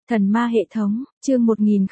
Thần ma hệ thống, chương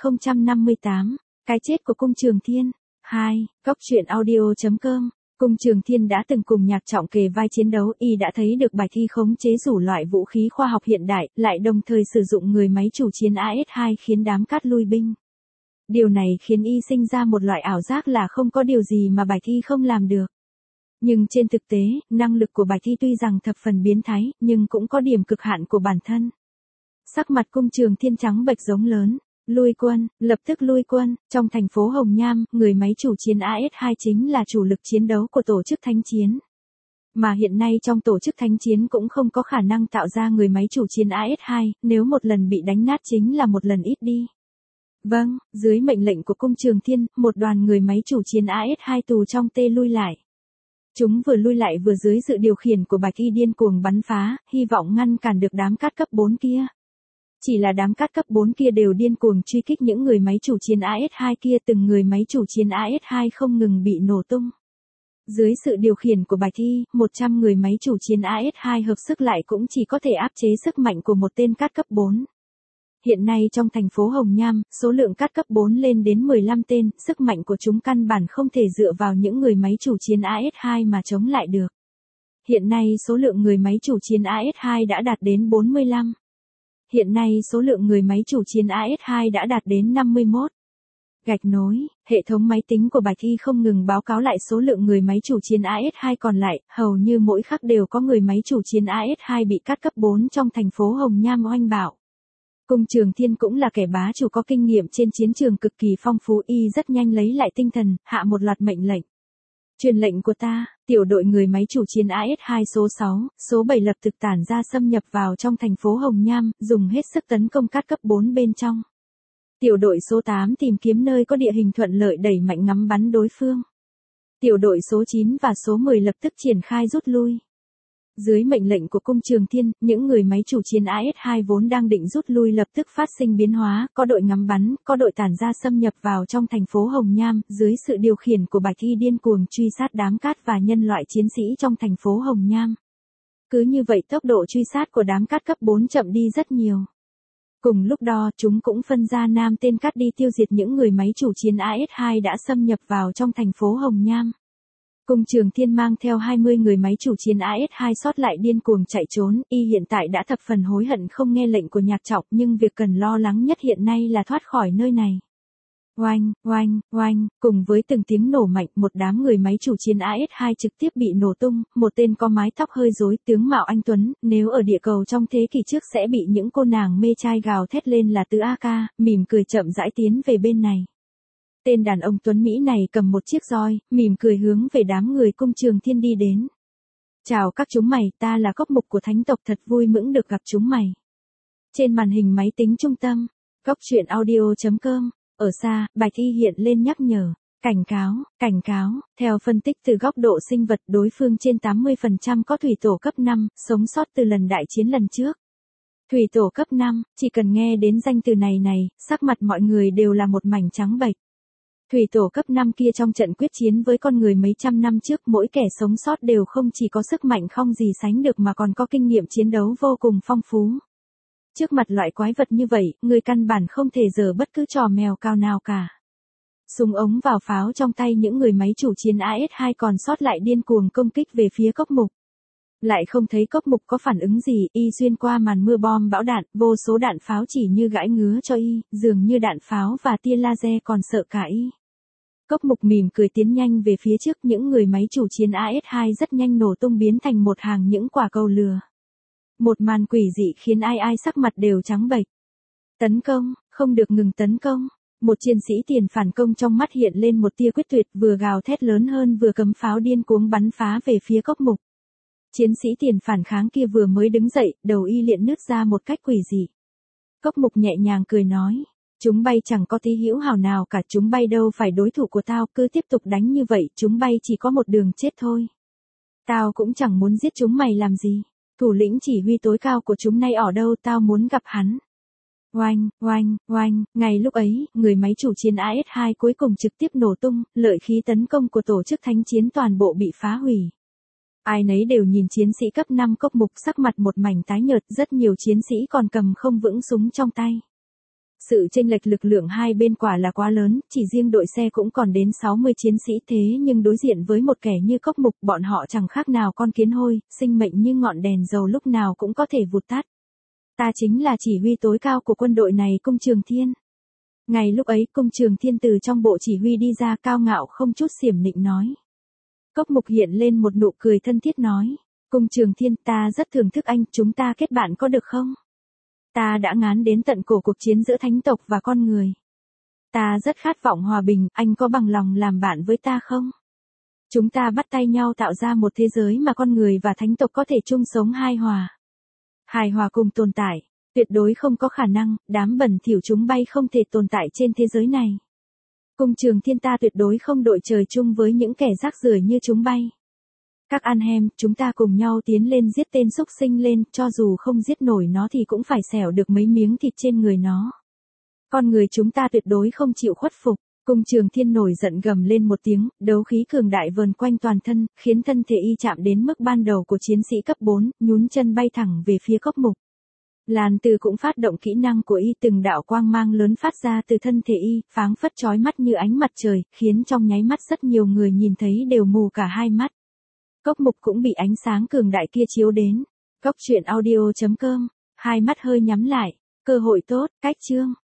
1058, cái chết của Cung Trường Thiên. 2. Góc truyện audio.com. Cung Trường Thiên đã từng cùng Nhạc Trọng kề vai chiến đấu, y đã thấy được bài thi khống chế rủ loại vũ khí khoa học hiện đại, lại đồng thời sử dụng người máy chủ chiến AS2 khiến đám cát lui binh. Điều này khiến y sinh ra một loại ảo giác là không có điều gì mà bài thi không làm được. Nhưng trên thực tế, năng lực của bài thi tuy rằng thập phần biến thái, nhưng cũng có điểm cực hạn của bản thân. Sắc mặt Cung Trường Thiên trắng bệch giống lớn, lui quân, lập tức lui quân. Trong thành phố Hồng Nham, người máy chủ chiến AS2 chính là chủ lực chiến đấu của tổ chức Thánh Chiến. Mà hiện nay trong tổ chức Thánh Chiến cũng không có khả năng tạo ra người máy chủ chiến AS2, nếu một lần bị đánh nát chính là một lần ít đi. Vâng, dưới mệnh lệnh của Cung Trường Thiên, một đoàn người máy chủ chiến AS2 tù trong tê lui lại. Chúng vừa lui lại vừa dưới sự điều khiển của Bạch Y điên cuồng bắn phá, hy vọng ngăn cản được đám cát cấp 4 kia. Chỉ là đám cát cấp 4 kia đều điên cuồng truy kích những người máy chủ chiến AS2 kia, từng người máy chủ chiến AS2 không ngừng bị nổ tung. Dưới sự điều khiển của Bạch Y, 100 người máy chủ chiến AS2 hợp sức lại cũng chỉ có thể áp chế sức mạnh của một tên cát cấp 4. Hiện nay trong thành phố Hồng Nham, số lượng cát cấp 4 lên đến 15 tên, sức mạnh của chúng căn bản không thể dựa vào những người máy chủ chiến AS2 mà chống lại được. Hiện nay số lượng người máy chủ chiến AS2 đã đạt đến 45. Hiện nay số lượng người máy chủ chiến AS2 đã đạt đến 51. Gạch nối, hệ thống máy tính của Bạch Y không ngừng báo cáo lại số lượng người máy chủ chiến AS2 còn lại, hầu như mỗi khắc đều có người máy chủ chiến AS2 bị cát cấp 4 trong thành phố Hồng Nham oanh bạo. Cung Trường Thiên cũng là kẻ bá chủ có kinh nghiệm trên chiến trường cực kỳ phong phú, y rất nhanh lấy lại tinh thần, hạ một loạt mệnh lệnh. Truyền lệnh của ta, tiểu đội người máy chủ chiến AS2 số 6, số 7 lập tức tản ra xâm nhập vào trong thành phố Hồng Nham, dùng hết sức tấn công cát cấp 4 bên trong. Tiểu đội số 8 tìm kiếm nơi có địa hình thuận lợi đẩy mạnh ngắm bắn đối phương. Tiểu đội số 9 và số 10 lập tức triển khai rút lui. Dưới mệnh lệnh của Cung Trường Thiên, những người máy chủ chiến AS2 vốn đang định rút lui lập tức phát sinh biến hóa, có đội ngắm bắn, có đội tản ra xâm nhập vào trong thành phố Hồng Nham, dưới sự điều khiển của Bạch Y điên cuồng truy sát đám cát và nhân loại chiến sĩ trong thành phố Hồng Nham. Cứ như vậy tốc độ truy sát của đám cát cấp 4 chậm đi rất nhiều. Cùng lúc đó, chúng cũng phân ra 5 tên cát đi tiêu diệt những người máy chủ chiến AS2 đã xâm nhập vào trong thành phố Hồng Nham. Cung Trường Thiên mang theo 20 người máy chủ chiến AS2 sót lại điên cuồng chạy trốn, y hiện tại đã thập phần hối hận không nghe lệnh của Nhạc Trọng, nhưng việc cần lo lắng nhất hiện nay là thoát khỏi nơi này. Oanh, oanh, oanh, cùng với từng tiếng nổ mạnh, một đám người máy chủ chiến AS2 trực tiếp bị nổ tung, một tên có mái tóc hơi rối, tướng mạo anh tuấn, nếu ở địa cầu trong thế kỷ trước sẽ bị những cô nàng mê trai gào thét lên là Tứ AK, mỉm cười chậm rãi tiến về bên này. Tên đàn ông tuấn Mỹ này cầm một chiếc roi, mỉm cười hướng về đám người Cung Trường Thiên đi đến. Chào các chúng mày, ta là Cốc Mục của Thánh tộc, thật vui mừng được gặp chúng mày. Trên màn hình máy tính trung tâm, góc truyện audio.com, ở xa, Bạch Y hiện lên nhắc nhở. Cảnh cáo, theo phân tích từ góc độ sinh vật đối phương trên 80% có thủy tổ cấp 5, sống sót từ lần đại chiến lần trước. Thủy tổ cấp 5, chỉ cần nghe đến danh từ này, sắc mặt mọi người đều là một mảnh trắng bệch. Thủy tổ cấp 5 kia trong trận quyết chiến với con người mấy trăm năm trước, mỗi kẻ sống sót đều không chỉ có sức mạnh không gì sánh được mà còn có kinh nghiệm chiến đấu vô cùng phong phú. Trước mặt loại quái vật như vậy, người căn bản không thể giở bất cứ trò mèo cao nào cả. Súng ống vào pháo trong tay những người máy chủ chiến AS2 còn sót lại điên cuồng công kích về phía Cốc Mục. Lại không thấy Cốc Mục có phản ứng gì, y xuyên qua màn mưa bom bão đạn, vô số đạn pháo chỉ như gãi ngứa cho y, dường như đạn pháo và tia laser còn sợ cả y. Cốc Mục mỉm cười tiến nhanh về phía trước, những người máy chủ chiến AS2 rất nhanh nổ tung biến thành một hàng những quả cầu lửa. Một màn quỷ dị khiến ai sắc mặt đều trắng bệch. Tấn công, không được ngừng tấn công. Một chiến sĩ tiền phản công trong mắt hiện lên một tia quyết tuyệt, vừa gào thét lớn hơn vừa cấm pháo điên cuồng bắn phá về phía Cốc Mục. Chiến sĩ tiền phản kháng kia vừa mới đứng dậy, đầu y liền nứt ra một cách quỷ dị. Cốc Mục nhẹ nhàng cười nói, chúng bay chẳng có tí hữu hảo nào cả, chúng bay đâu phải đối thủ của tao, cứ tiếp tục đánh như vậy, chúng bay chỉ có một đường chết thôi. Tao cũng chẳng muốn giết chúng mày làm gì, thủ lĩnh chỉ huy tối cao của chúng nay ở đâu, tao muốn gặp hắn. Oanh, oanh, oanh, ngay lúc ấy, người máy chủ chiến AS2 cuối cùng trực tiếp nổ tung, lợi khí tấn công của tổ chức Thánh Chiến toàn bộ bị phá hủy. Ai nấy đều nhìn chiến sĩ cấp 5 Cốc Mục, sắc mặt một mảnh tái nhợt, rất nhiều chiến sĩ còn cầm không vững súng trong tay. Sự chênh lệch lực lượng hai bên quả là quá lớn, chỉ riêng đội xe cũng còn đến 60 chiến sĩ thế nhưng đối diện với một kẻ như Cốc Mục bọn họ chẳng khác nào con kiến hôi, sinh mệnh như ngọn đèn dầu lúc nào cũng có thể vụt tắt. Ta chính là chỉ huy tối cao của quân đội này Cung Trường Thiên. Ngày lúc ấy Cung Trường Thiên từ trong bộ chỉ huy đi ra cao ngạo không chút xiểm nịnh nói. Cốc Mục hiện lên một nụ cười thân thiết nói. Cung Trường Thiên ta rất thưởng thức anh, chúng ta kết bạn có được không? Ta đã ngán đến tận cổ cuộc chiến giữa thánh tộc và con người. Ta rất khát vọng hòa bình, anh có bằng lòng làm bạn với ta không? Chúng ta bắt tay nhau tạo ra một thế giới mà con người và thánh tộc có thể chung sống hài hòa cùng tồn tại. Tuyệt đối không có khả năng, đám bẩn thỉu chúng bay không thể tồn tại trên thế giới này. Cung Trường Thiên ta tuyệt đối không đội trời chung với những kẻ rác rưởi như chúng bay. Các anh em, chúng ta cùng nhau tiến lên giết tên xúc sinh lên, cho dù không giết nổi nó thì cũng phải xẻo được mấy miếng thịt trên người nó. Con người chúng ta tuyệt đối không chịu khuất phục. Cung Trường Thiên nổi giận gầm lên một tiếng, đấu khí cường đại vờn quanh toàn thân, khiến thân thể y chạm đến mức ban đầu của chiến sĩ cấp 4, nhún chân bay thẳng về phía Cốc Mục. Lan Từ cũng phát động kỹ năng của y, từng đạo quang mang lớn phát ra từ thân thể y, pháng phất chói mắt như ánh mặt trời, khiến trong nháy mắt rất nhiều người nhìn thấy đều mù cả hai mắt. Cốc Mục cũng bị ánh sáng cường đại kia chiếu đến. Cốc truyện audio.com, hai mắt hơi nhắm lại, cơ hội tốt, cách chương.